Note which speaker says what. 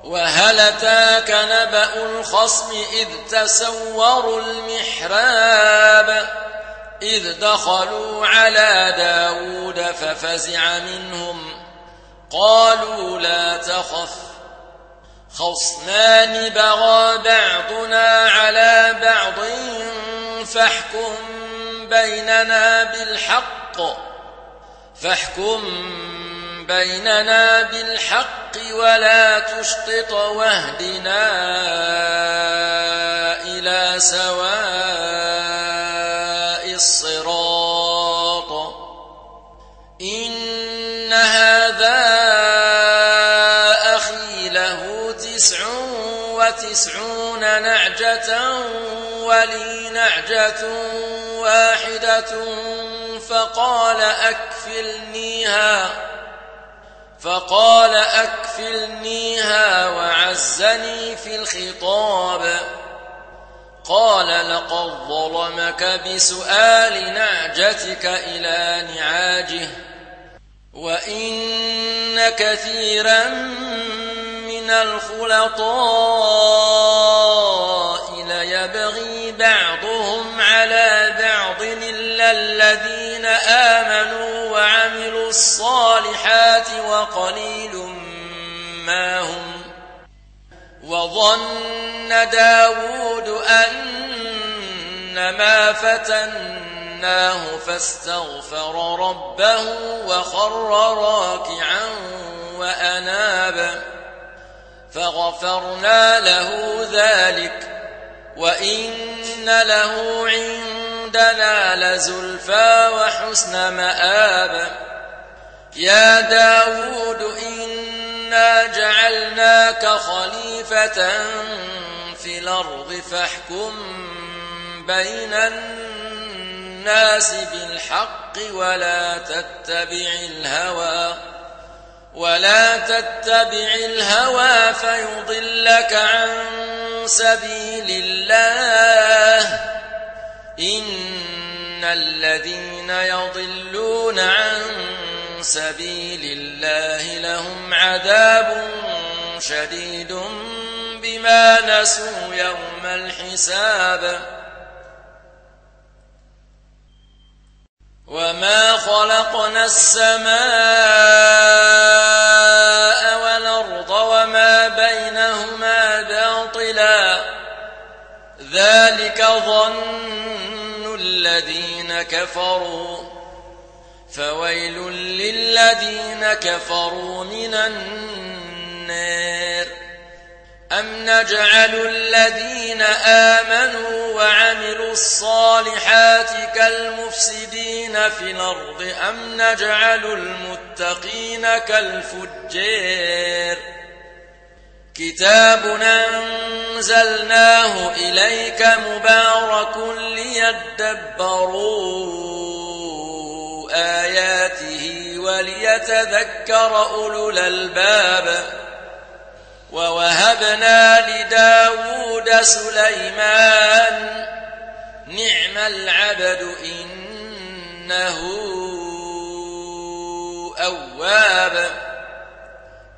Speaker 1: وهل أتاك نبأ الخصم إذ تسوروا المحراب إذ دخلوا على داود ففزع منهم قالوا لا تخف خصمان بغى بعضنا على بعض فاحكم بيننا بالحق ولا تشطط واهدنا إلى سواء الصراط إن هذا أخي له 99 نعجة ولي نعجة واحدة فقال أكفلنيها وعزني في الخطاب قال لقد ظلمك بسؤال نعجتك إلى نعاجه وإن كثيرا من الخلطاء ليبغي بعضهم على بعض إلا الذين آمنوا وعملوا الصالحات وقليل ما هم وظن داود أنما فتناه فاستغفر ربه وخر راكعا وأناب فغفرنا له ذلك وإن له عندنا لزلفى وحسن مآب يا داود إنا جعلناك خليفة في الأرض فاحكم بين الناس بالحق ولا تتبع الهوى فيضلك عن سبيل الله إن الذين يضلون عن سبيل الله لهم عذاب شديد بما نسوا يوم الحساب وما خلقنا السماء والأرض وما بينهما باطلا ذلك ظن الذين كفروا فويل للذين كفروا من النار أم نجعل الذين آمنوا وعملوا الصالحات كالمفسدين في الأرض أم نجعل المتقين كالفجار كتاب أنزلناه إليك مبارك ليدبروا آياته وليتذكر أولو الألباب ووهبنا لداود سليمان نعم العبد إنه أواب